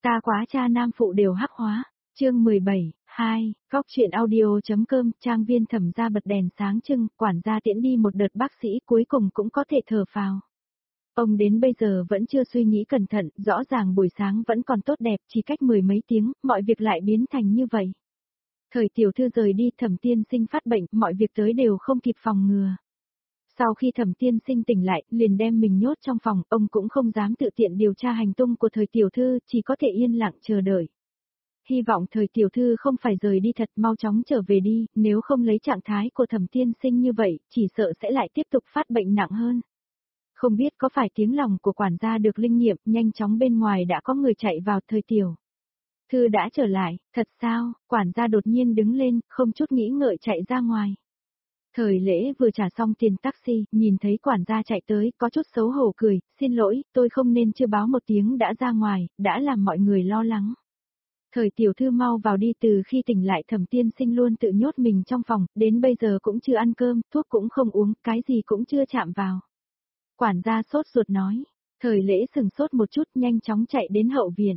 Xa quá cha nam phụ đều hắc hóa. Chương 17, 2, góc chuyện audio.com, trang viên Thẩm gia bật đèn sáng trưng, quản gia tiễn đi một đợt bác sĩ cuối cùng cũng có thể thở phào. Ông đến bây giờ vẫn chưa suy nghĩ cẩn thận, rõ ràng buổi sáng vẫn còn tốt đẹp, chỉ cách mười mấy tiếng, mọi việc lại biến thành như vậy. Thời tiểu thư rời đi, Thẩm tiên sinh phát bệnh, mọi việc tới đều không kịp phòng ngừa. Sau khi Thẩm tiên sinh tỉnh lại, liền đem mình nhốt trong phòng, ông cũng không dám tự tiện điều tra hành tung của thời tiểu thư, chỉ có thể yên lặng chờ đợi. Hy vọng thời tiểu thư không phải rời đi thật, mau chóng trở về đi, nếu không lấy trạng thái của Thẩm tiên sinh như vậy, chỉ sợ sẽ lại tiếp tục phát bệnh nặng hơn. Không biết có phải tiếng lòng của quản gia được linh nghiệm, nhanh chóng bên ngoài đã có người chạy vào. Thời tiểu thư đã trở lại, thật sao? Quản gia đột nhiên đứng lên, không chút nghĩ ngợi chạy ra ngoài. Thời lễ vừa trả xong tiền taxi, nhìn thấy quản gia chạy tới, có chút xấu hổ cười, xin lỗi, tôi không nên chưa báo một tiếng đã ra ngoài, đã làm mọi người lo lắng. Thời tiểu thư mau vào đi, từ khi tỉnh lại Thẩm tiên sinh luôn tự nhốt mình trong phòng, đến bây giờ cũng chưa ăn cơm, thuốc cũng không uống, cái gì cũng chưa chạm vào. Quản gia sốt ruột nói, thời lễ sừng sốt một chút nhanh chóng chạy đến hậu viện.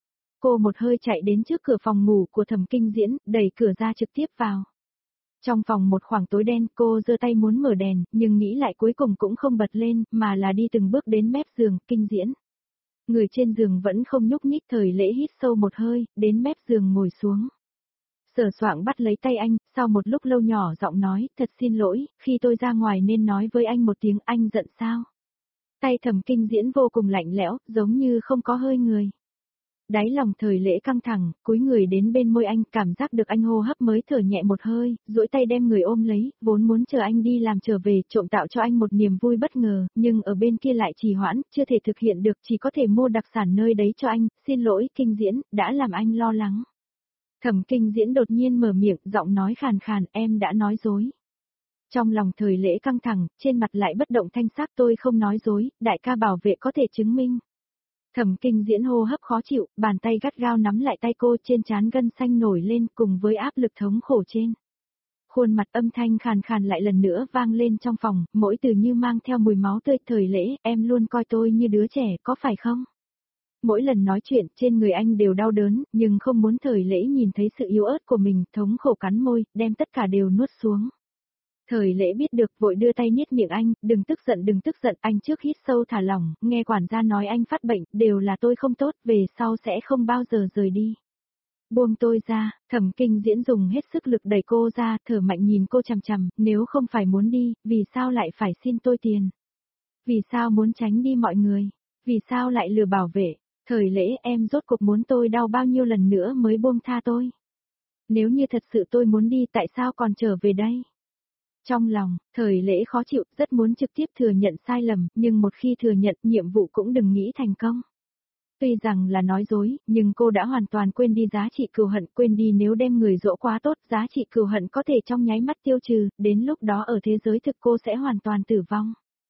Cô một hơi chạy đến trước cửa phòng ngủ của Thẩm Kinh Diễn, đẩy cửa ra trực tiếp vào. Trong phòng một khoảng tối đen, cô giơ tay muốn mở đèn, nhưng nghĩ lại cuối cùng cũng không bật lên, mà là đi từng bước đến mép giường. Kinh Diễn. Người trên giường vẫn không nhúc nhích. Thời lễ hít sâu một hơi, đến mép giường ngồi xuống. Sở Soạng bắt lấy tay anh, sau một lúc lâu nhỏ giọng nói, thật xin lỗi, khi tôi ra ngoài nên nói với anh một tiếng, anh giận sao? Tay Thẩm Kinh Diễn vô cùng lạnh lẽo, giống như không có hơi người. Đáy lòng thời lễ căng thẳng, cúi người đến bên môi anh, cảm giác được anh hô hấp mới thở nhẹ một hơi, duỗi tay đem người ôm lấy, vốn muốn chờ anh đi làm trở về, trộm tạo cho anh một niềm vui bất ngờ, nhưng ở bên kia lại trì hoãn, chưa thể thực hiện được, chỉ có thể mua đặc sản nơi đấy cho anh, xin lỗi, Kinh Diễn, đã làm anh lo lắng. Thẩm Kinh Diễn đột nhiên mở miệng, giọng nói khàn khàn, em đã nói dối. Trong lòng thời lễ căng thẳng, trên mặt lại bất động thanh sắc, tôi không nói dối, đại ca bảo vệ có thể chứng minh. Thẩm Kinh Diễn hô hấp khó chịu, bàn tay gắt gao nắm lại tay cô, trên trán gân xanh nổi lên cùng với áp lực thống khổ trên. Khuôn mặt âm thanh khàn khàn lại lần nữa vang lên trong phòng, mỗi từ như mang theo mùi máu tươi. Thời lễ, em luôn coi tôi như đứa trẻ, có phải không? Mỗi lần nói chuyện, trên người anh đều đau đớn, nhưng không muốn thời lễ nhìn thấy sự yếu ớt của mình, thống khổ cắn môi, đem tất cả đều nuốt xuống. Thời lễ biết được, vội đưa tay niết miệng anh, đừng tức giận, anh trước hít sâu thả lỏng, nghe quản gia nói anh phát bệnh, đều là tôi không tốt, về sau sẽ không bao giờ rời đi. Buông tôi ra. Thẩm Kinh Diễn dùng hết sức lực đẩy cô ra, thở mạnh nhìn cô chằm chằm, nếu không phải muốn đi, vì sao lại phải xin tôi tiền? Vì sao muốn tránh đi mọi người? Vì sao lại lừa bảo vệ? Thời lễ, em rốt cuộc muốn tôi đau bao nhiêu lần nữa mới buông tha tôi? Nếu như thật sự tôi muốn đi, tại sao còn trở về đây? Trong lòng, thời lễ khó chịu, rất muốn trực tiếp thừa nhận sai lầm, nhưng một khi thừa nhận, nhiệm vụ cũng đừng nghĩ thành công. Tuy rằng là nói dối, nhưng cô đã hoàn toàn quên đi giá trị cừu hận, quên đi nếu đem người dỗ quá tốt, giá trị cừu hận có thể trong nháy mắt tiêu trừ, đến lúc đó ở thế giới thực cô sẽ hoàn toàn tử vong.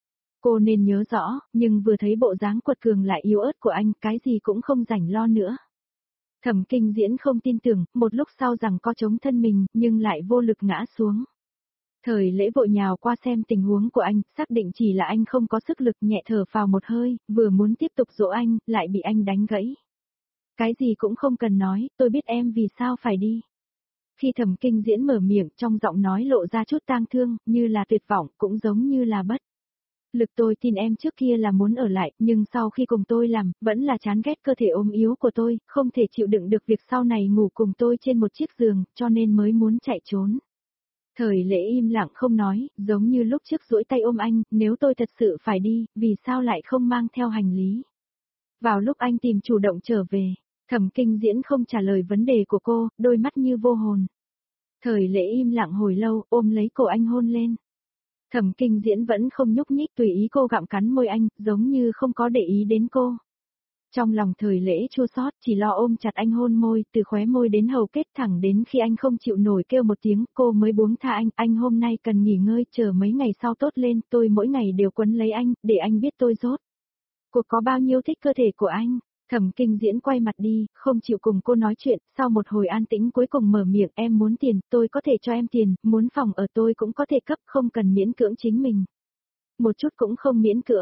Cô nên nhớ rõ, nhưng vừa thấy bộ dáng quật cường lại yếu ớt của anh, cái gì cũng không rảnh lo nữa. Thẩm Kinh Diễn không tin tưởng, một lúc sau rằng có chống thân mình, nhưng lại vô lực ngã xuống. Thời lễ vội nhào qua xem tình huống của anh, xác định chỉ là anh không có sức lực, nhẹ thở phào một hơi, vừa muốn tiếp tục dỗ anh, lại bị anh đánh gãy. Cái gì cũng không cần nói, tôi biết em vì sao phải đi. Khi Thẩm Kinh Diễn mở miệng, trong giọng nói lộ ra chút tang thương, như là tuyệt vọng, cũng giống như là bất lực. Tôi tin em trước kia là muốn ở lại, nhưng sau khi cùng tôi làm, vẫn là chán ghét cơ thể ốm yếu của tôi, không thể chịu đựng được việc sau này ngủ cùng tôi trên một chiếc giường, cho nên mới muốn chạy trốn. Thời lễ im lặng không nói, giống như lúc trước duỗi tay ôm anh, nếu tôi thật sự phải đi, vì sao lại không mang theo hành lý? Vào lúc anh tìm chủ động trở về, Thẩm Kinh Diễn không trả lời vấn đề của cô, đôi mắt như vô hồn. Thời lễ im lặng hồi lâu, ôm lấy cổ anh hôn lên. Thẩm Kinh Diễn vẫn không nhúc nhích, tùy ý cô gặm cắn môi anh, giống như không có để ý đến cô. Trong lòng thời lễ chua xót, chỉ lo ôm chặt anh hôn môi, từ khóe môi đến hầu kết, thẳng đến khi anh không chịu nổi kêu một tiếng, cô mới buông tha anh hôm nay cần nghỉ ngơi, chờ mấy ngày sau tốt lên, tôi mỗi ngày đều quấn lấy anh, để anh biết tôi rốt cuộc có bao nhiêu thích cơ thể của anh. Thẩm Kinh Diễn quay mặt đi, không chịu cùng cô nói chuyện, sau một hồi an tĩnh cuối cùng mở miệng, em muốn tiền, tôi có thể cho em tiền, muốn phòng ở tôi cũng có thể cấp, không cần miễn cưỡng chính mình. Một chút cũng không miễn cưỡng.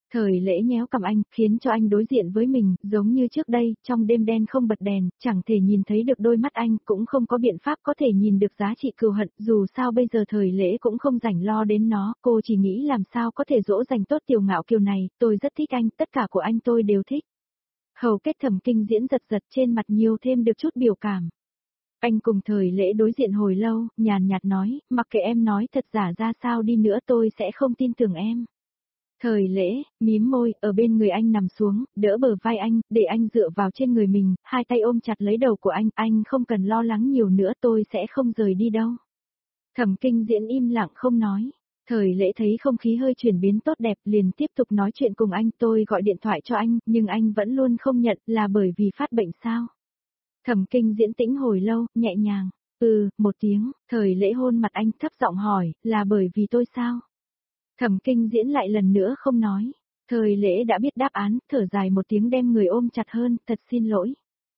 Thời lễ nhéo cầm anh, khiến cho anh đối diện với mình, giống như trước đây, trong đêm đen không bật đèn, chẳng thể nhìn thấy được đôi mắt anh, cũng không có biện pháp có thể nhìn được giá trị cừu hận, dù sao bây giờ thời lễ cũng không rảnh lo đến nó, cô chỉ nghĩ làm sao có thể dỗ dành tốt Tiểu Ngạo Kiều này, tôi rất thích anh, tất cả của anh tôi đều thích. Hầu kết Thẩm Kinh Diễn giật giật trên mặt nhiều thêm được chút biểu cảm. Anh cùng thời lễ đối diện hồi lâu, nhàn nhạt nói, mặc kệ em nói thật giả ra sao đi nữa tôi sẽ không tin tưởng em. Thời lễ, mím môi, ở bên người anh nằm xuống, đỡ bờ vai anh, để anh dựa vào trên người mình, hai tay ôm chặt lấy đầu của anh không cần lo lắng nhiều nữa tôi sẽ không rời đi đâu. Thẩm Kinh Diễn im lặng không nói. Thời lễ thấy không khí hơi chuyển biến tốt đẹp liền tiếp tục nói chuyện cùng anh, tôi gọi điện thoại cho anh, nhưng anh vẫn luôn không nhận, là bởi vì phát bệnh sao? Thẩm Kinh Diễn tĩnh hồi lâu, nhẹ nhàng, một tiếng, thời lễ hôn mặt anh thấp giọng hỏi, là bởi vì tôi sao? Thẩm Kinh Diễn lại lần nữa không nói. Thời lễ đã biết đáp án, thở dài một tiếng đem người ôm chặt hơn, thật xin lỗi.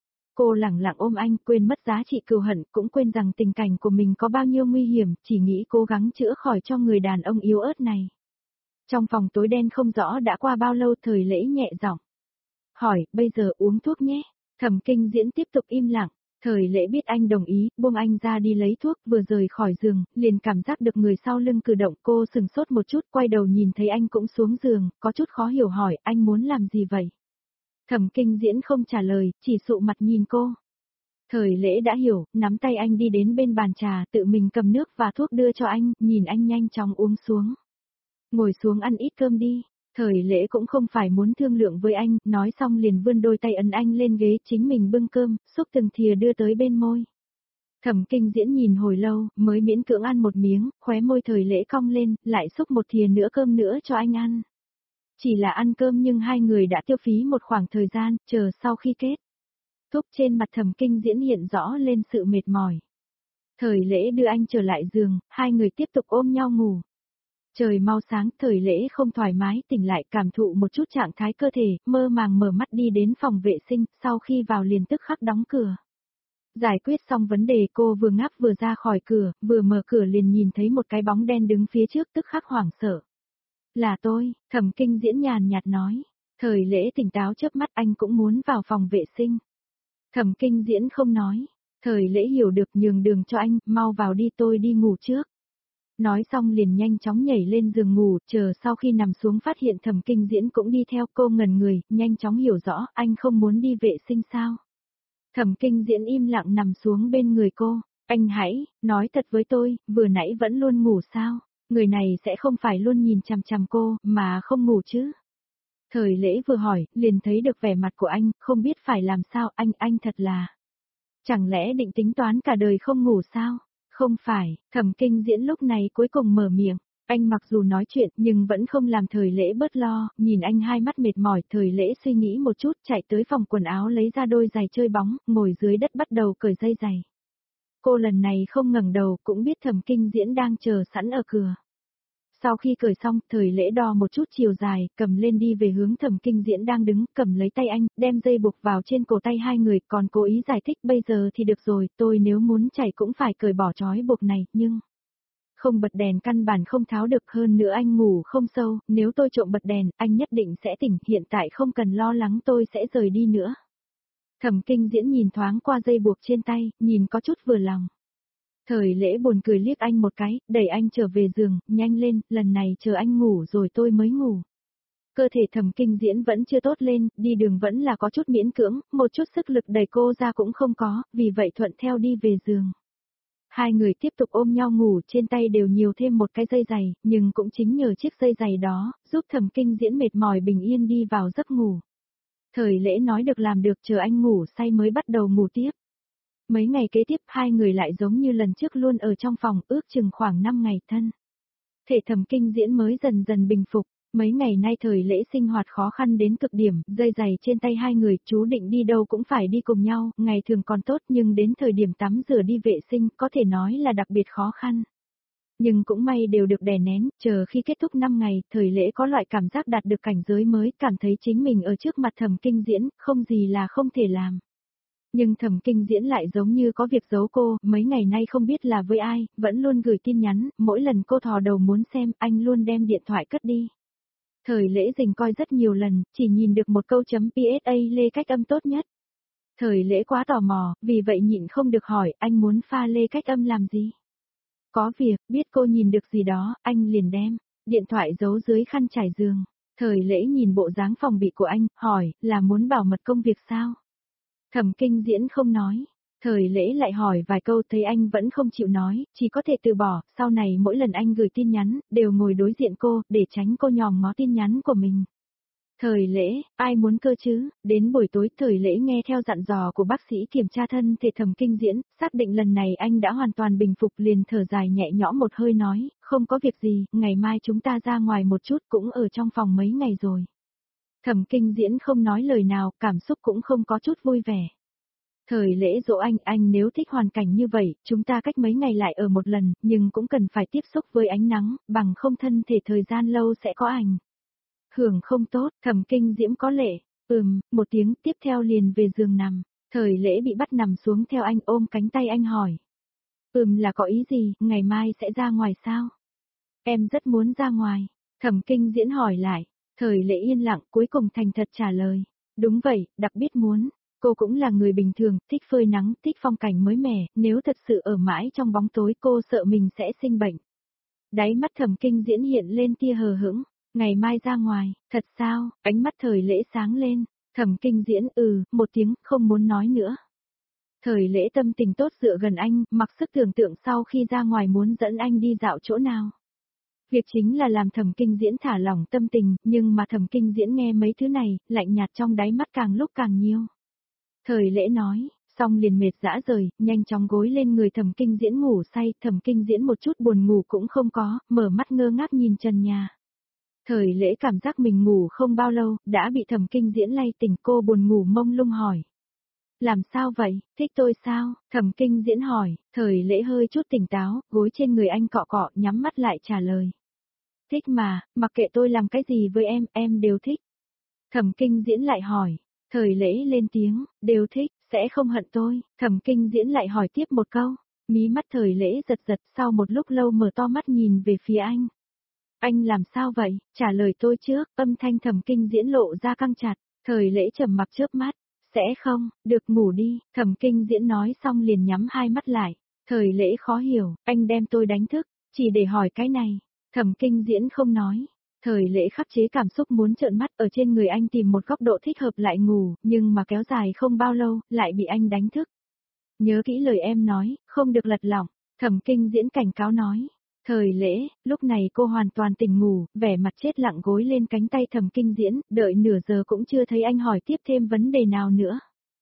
Cô lẳng lặng ôm anh, quên mất giá trị cừu hận, cũng quên rằng tình cảnh của mình có bao nhiêu nguy hiểm, chỉ nghĩ cố gắng chữa khỏi cho người đàn ông yếu ớt này. Trong phòng tối đen không rõ đã qua bao lâu, thời lễ nhẹ giọng hỏi, bây giờ uống thuốc nhé. Thẩm Kinh Diễn tiếp tục im lặng. Thời lễ biết anh đồng ý, buông anh ra đi lấy thuốc, vừa rời khỏi giường, liền cảm giác được người sau lưng cử động, cô sừng sốt một chút, quay đầu nhìn thấy anh cũng xuống giường, có chút khó hiểu hỏi, anh muốn làm gì vậy? Thẩm Kinh Diễn không trả lời, chỉ sụ mặt nhìn cô. Thời lễ đã hiểu, nắm tay anh đi đến bên bàn trà, tự mình cầm nước và thuốc đưa cho anh, nhìn anh nhanh chóng uống xuống. Ngồi xuống ăn ít cơm đi. Thời lễ cũng không phải muốn thương lượng với anh, nói xong liền vươn đôi tay ấn anh lên ghế, chính mình bưng cơm, xúc từng thìa đưa tới bên môi. Thẩm Kinh Diễn nhìn hồi lâu, mới miễn cưỡng ăn một miếng, khóe môi thời lễ cong lên, lại xúc một thìa nữa cơm nữa cho anh ăn. Chỉ là ăn cơm nhưng hai người đã tiêu phí một khoảng thời gian, chờ sau khi kết thúc trên mặt Thẩm Kinh Diễn hiện rõ lên sự mệt mỏi. Thời lễ đưa anh trở lại giường, hai người tiếp tục ôm nhau ngủ. Trời mau sáng, thời lễ không thoải mái, tỉnh lại cảm thụ một chút trạng thái cơ thể, mơ màng mở mắt đi đến phòng vệ sinh, sau khi vào liền tức khắc đóng cửa. Giải quyết xong vấn đề cô vừa ngáp vừa ra khỏi cửa, vừa mở cửa liền nhìn thấy một cái bóng đen đứng phía trước tức khắc hoảng sợ. Là tôi, Thẩm Kinh Diễn nhàn nhạt nói. Thời lễ tỉnh táo chớp mắt anh cũng muốn vào phòng vệ sinh. Thẩm Kinh Diễn không nói. Thời lễ hiểu được nhường đường cho anh, mau vào đi tôi đi ngủ trước. Nói xong liền nhanh chóng nhảy lên giường ngủ, chờ sau khi nằm xuống phát hiện Thẩm Kinh Diễn cũng đi theo, cô ngẩn người, nhanh chóng hiểu rõ, anh không muốn đi vệ sinh sao. Thẩm Kinh Diễn im lặng nằm xuống bên người cô, anh hãy, nói thật với tôi, vừa nãy vẫn luôn ngủ sao, người này sẽ không phải luôn nhìn chằm chằm cô, mà không ngủ chứ. Thời lễ vừa hỏi, liền thấy được vẻ mặt của anh, không biết phải làm sao, anh thật là. Chẳng lẽ định tính toán cả đời không ngủ sao? Không phải, Thẩm Kinh Diễn lúc này cuối cùng mở miệng. Anh mặc dù nói chuyện nhưng vẫn không làm thời lễ bớt lo, nhìn anh hai mắt mệt mỏi, thời lễ suy nghĩ một chút chạy tới phòng quần áo lấy ra đôi giày chơi bóng, ngồi dưới đất bắt đầu cởi dây giày. Cô lần này không ngẩng đầu cũng biết Thẩm Kinh Diễn đang chờ sẵn ở cửa. Sau khi cởi xong, thời lễ đo một chút chiều dài, cầm lên đi về hướng Thẩm Kinh Diễn đang đứng, cầm lấy tay anh, đem dây buộc vào trên cổ tay hai người, còn cố ý giải thích bây giờ thì được rồi, tôi nếu muốn chạy cũng phải cởi bỏ trói buộc này, nhưng không bật đèn căn bản không tháo được, hơn nữa anh ngủ không sâu, nếu tôi trộm bật đèn, anh nhất định sẽ tỉnh, hiện tại không cần lo lắng tôi sẽ rời đi nữa. Thẩm Kinh Diễn nhìn thoáng qua dây buộc trên tay, nhìn có chút vừa lòng. Thời lễ buồn cười liếc anh một cái, đẩy anh trở về giường, nhanh lên, lần này chờ anh ngủ rồi tôi mới ngủ. Cơ thể Thẩm Kinh Diễn vẫn chưa tốt lên, đi đường vẫn là có chút miễn cưỡng, một chút sức lực đẩy cô ra cũng không có, vì vậy thuận theo đi về giường. Hai người tiếp tục ôm nhau ngủ, trên tay đều nhiều thêm một cái dây giày, nhưng cũng chính nhờ chiếc dây giày đó, giúp Thẩm Kinh Diễn mệt mỏi bình yên đi vào giấc ngủ. Thời lễ nói được làm được, chờ anh ngủ say mới bắt đầu ngủ tiếp. Mấy ngày kế tiếp hai người lại giống như lần trước luôn ở trong phòng, ước chừng khoảng 5 ngày thân. Thể Thẩm Kinh Diễn mới dần dần bình phục, mấy ngày nay thời lễ sinh hoạt khó khăn đến cực điểm, dây giày trên tay hai người, chú định đi đâu cũng phải đi cùng nhau, ngày thường còn tốt nhưng đến thời điểm tắm rửa đi vệ sinh có thể nói là đặc biệt khó khăn. Nhưng cũng may đều được đè nén, chờ khi kết thúc 5 ngày, thời lễ có loại cảm giác đạt được cảnh giới mới, cảm thấy chính mình ở trước mặt Thẩm Kinh Diễn, không gì là không thể làm. Nhưng Thẩm Kinh Diễn lại giống như có việc giấu cô, mấy ngày nay không biết là với ai, vẫn luôn gửi tin nhắn, mỗi lần cô thò đầu muốn xem, anh luôn đem điện thoại cất đi. Thời lễ dình coi rất nhiều lần, chỉ nhìn được một câu chấm PSA lê cách âm tốt nhất. Thời lễ quá tò mò, vì vậy nhịn không được hỏi anh muốn pha lê cách âm làm gì. Có việc, biết cô nhìn được gì đó, anh liền đem điện thoại giấu dưới khăn trải giường. Thời lễ nhìn bộ dáng phòng bị của anh, hỏi, là muốn bảo mật công việc sao? Thẩm Kinh Diễn không nói. Thời lễ lại hỏi vài câu thấy anh vẫn không chịu nói, chỉ có thể từ bỏ, sau này mỗi lần anh gửi tin nhắn, đều ngồi đối diện cô, để tránh cô nhòm ngó tin nhắn của mình. Thời lễ, ai muốn cơ chứ, đến buổi tối thời lễ nghe theo dặn dò của bác sĩ kiểm tra thân thể Thẩm Kinh Diễn, xác định lần này anh đã hoàn toàn bình phục liền thở dài nhẹ nhõm một hơi nói, không có việc gì, ngày mai chúng ta ra ngoài một chút cũng ở trong phòng mấy ngày rồi. Thẩm Kinh Diễn không nói lời nào, cảm xúc cũng không có chút vui vẻ. Thời lễ dỗ anh nếu thích hoàn cảnh như vậy, chúng ta cách mấy ngày lại ở một lần, nhưng cũng cần phải tiếp xúc với ánh nắng, bằng không thân thể thời gian lâu sẽ có ảnh hưởng không tốt. Thẩm Kinh Diễm có lệ, một tiếng tiếp theo liền về giường nằm. Thời lễ bị bắt nằm xuống theo anh ôm cánh tay anh hỏi. Là có ý gì, ngày mai sẽ ra ngoài sao? Em rất muốn ra ngoài. Thẩm Kinh Diễn hỏi lại. Thời lễ yên lặng cuối cùng thành thật trả lời. Đúng vậy, đặc biệt muốn. Cô cũng là người bình thường, thích phơi nắng, thích phong cảnh mới mẻ, nếu thật sự ở mãi trong bóng tối cô sợ mình sẽ sinh bệnh. Đáy mắt Thẩm Kinh Diễn hiện lên tia hờ hững. Ngày mai ra ngoài, thật sao? Ánh mắt thời lễ sáng lên. Thẩm Kinh Diễn một tiếng, không muốn nói nữa. Thời lễ tâm tình tốt dựa gần anh, mặc sức tưởng tượng sau khi ra ngoài muốn dẫn anh đi dạo chỗ nào. Việc chính là làm Thẩm Kinh Diễn thả lỏng tâm tình, nhưng mà Thẩm Kinh Diễn nghe mấy thứ này, lạnh nhạt trong đáy mắt càng lúc càng nhiều. Thời lễ nói, xong liền mệt dã rời, nhanh chóng gối lên người Thẩm Kinh Diễn ngủ say, Thẩm Kinh Diễn một chút buồn ngủ cũng không có, mở mắt ngơ ngác nhìn trần nhà. Thời lễ cảm giác mình ngủ không bao lâu, đã bị Thẩm Kinh Diễn lay tỉnh, cô buồn ngủ mông lung hỏi. Làm sao vậy, thích tôi sao? Thẩm Kinh Diễn hỏi, thời lễ hơi chút tỉnh táo, gối trên người anh cọ cọ, nhắm mắt lại trả lời. Thích mà, mặc kệ tôi làm cái gì với em đều thích. Thẩm Kinh Diễn lại hỏi, thời lễ lên tiếng, đều thích, sẽ không hận tôi. Thẩm Kinh Diễn lại hỏi tiếp một câu, mí mắt thời lễ giật giật sau một lúc lâu mở to mắt nhìn về phía anh. Anh làm sao vậy, trả lời tôi trước, âm thanh Thẩm Kinh Diễn lộ ra căng chặt, thời lễ trầm mặc chớp mắt, sẽ không, được ngủ đi, Thẩm Kinh Diễn nói xong liền nhắm hai mắt lại, thời lễ khó hiểu, anh đem tôi đánh thức, chỉ để hỏi cái này, Thẩm Kinh Diễn không nói. Thời lễ khắc chế cảm xúc muốn trợn mắt ở trên người anh tìm một góc độ thích hợp lại ngủ, nhưng mà kéo dài không bao lâu, lại bị anh đánh thức. Nhớ kỹ lời em nói, không được lật lỏng, Thẩm Kinh Diễn cảnh cáo nói. Thời lễ, lúc này cô hoàn toàn tỉnh ngủ, vẻ mặt chết lặng gối lên cánh tay Thẩm Kinh Diễn, đợi nửa giờ cũng chưa thấy anh hỏi tiếp thêm vấn đề nào nữa.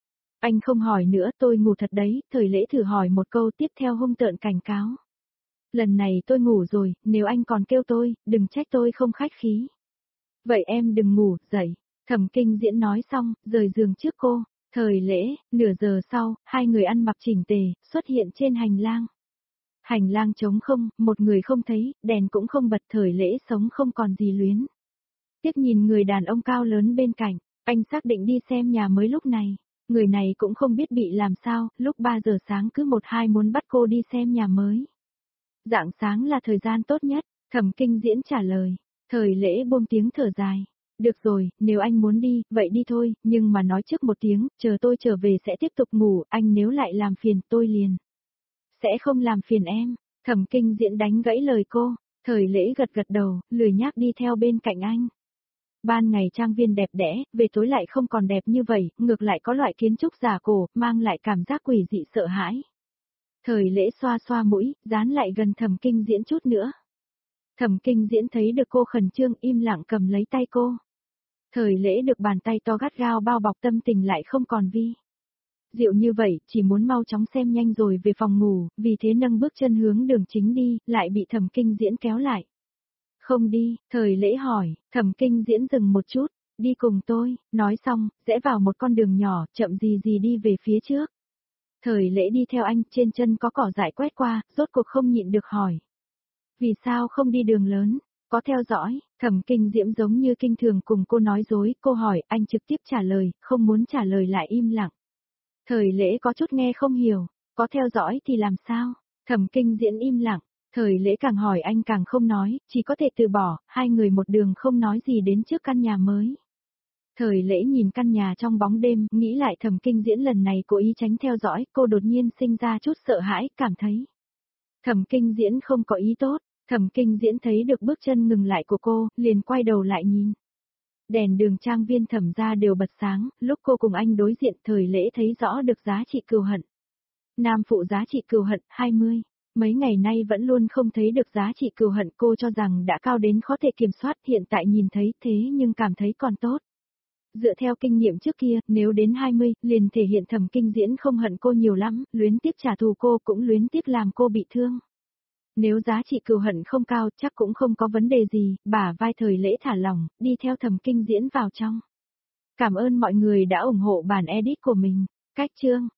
Anh không hỏi nữa, tôi ngủ thật đấy, thời lễ thử hỏi một câu tiếp theo hung tợn cảnh cáo. Lần này tôi ngủ rồi, nếu anh còn kêu tôi, đừng trách tôi không khách khí. Vậy em đừng ngủ, dậy. Thẩm Kinh Diễn nói xong, rời giường trước cô. Thời lễ, nửa giờ sau, hai người ăn mặc chỉnh tề, xuất hiện trên hành lang. Hành lang trống không, một người không thấy, đèn cũng không bật, thời lễ sống không còn gì luyến. Tiếc nhìn người đàn ông cao lớn bên cạnh, anh xác định đi xem nhà mới lúc này. Người này cũng không biết bị làm sao, lúc 3 giờ sáng cứ 1-2 muốn bắt cô đi xem nhà mới. Rạng sáng là thời gian tốt nhất, Thẩm Kinh Diễn trả lời. Thời lễ buông tiếng thở dài. Được rồi, nếu anh muốn đi, vậy đi thôi, nhưng mà nói trước một tiếng, chờ tôi trở về sẽ tiếp tục ngủ, anh nếu lại làm phiền tôi liền. Sẽ không làm phiền em, Thẩm Kinh Diễn đánh gãy lời cô, thời lễ gật gật đầu, lười nhác đi theo bên cạnh anh. Ban ngày trang viên đẹp đẽ, về tối lại không còn đẹp như vậy, ngược lại có loại kiến trúc giả cổ, mang lại cảm giác quỷ dị sợ hãi. Thời lễ xoa xoa mũi, dán lại gần Thẩm Kinh Diễn chút nữa. Thẩm Kinh Diễn thấy được cô khẩn trương im lặng cầm lấy tay cô. Thời lễ được bàn tay to gắt gao bao bọc tâm tình lại không còn vi. Dịu như vậy, chỉ muốn mau chóng xem nhanh rồi về phòng ngủ, vì thế nâng bước chân hướng đường chính đi, lại bị Thẩm Kinh Diễn kéo lại. Không đi, thời lễ hỏi, Thẩm Kinh Diễn dừng một chút, đi cùng tôi, nói xong, rẽ vào một con đường nhỏ, chậm gì gì đi về phía trước. Thời lễ đi theo anh, trên chân có cỏ dại quét qua, rốt cuộc không nhịn được hỏi. Vì sao không đi đường lớn? Có theo dõi, Thẩm Kinh Diễm giống như kinh thường cùng cô nói dối, cô hỏi, anh trực tiếp trả lời, không muốn trả lời lại im lặng. Thời lễ có chút nghe không hiểu, có theo dõi thì làm sao? Thẩm Kinh Diễn im lặng, Thời lễ càng hỏi anh càng không nói, chỉ có thể từ bỏ, hai người một đường không nói gì đến trước căn nhà mới. Thời lễ nhìn căn nhà trong bóng đêm, nghĩ lại Thẩm Kinh Diễn lần này cố ý tránh theo dõi, cô đột nhiên sinh ra chút sợ hãi, cảm thấy Thẩm Kinh Diễn không có ý tốt. Thẩm Kinh Diễn thấy được bước chân ngừng lại của cô, liền quay đầu lại nhìn. Đèn đường trang viên Thẩm gia đều bật sáng, lúc cô cùng anh đối diện Thời lễ thấy rõ được giá trị cừu hận. Nam phụ giá trị cừu hận, 20. Mấy ngày nay vẫn luôn không thấy được giá trị cừu hận, cô cho rằng đã cao đến khó thể kiểm soát, hiện tại nhìn thấy thế nhưng cảm thấy còn tốt. Dựa theo kinh nghiệm trước kia, nếu đến 20, liền thể hiện Thẩm Kinh Diễn không hận cô nhiều lắm, luyến tiếc trả thù cô cũng luyến tiếc làm cô bị thương. Nếu giá trị cừu hận không cao, chắc cũng không có vấn đề gì, bả vai Thời lễ thả lỏng, đi theo Thẩm Kinh Diễn vào trong. Cảm ơn mọi người đã ủng hộ bản edit của mình. Cách chương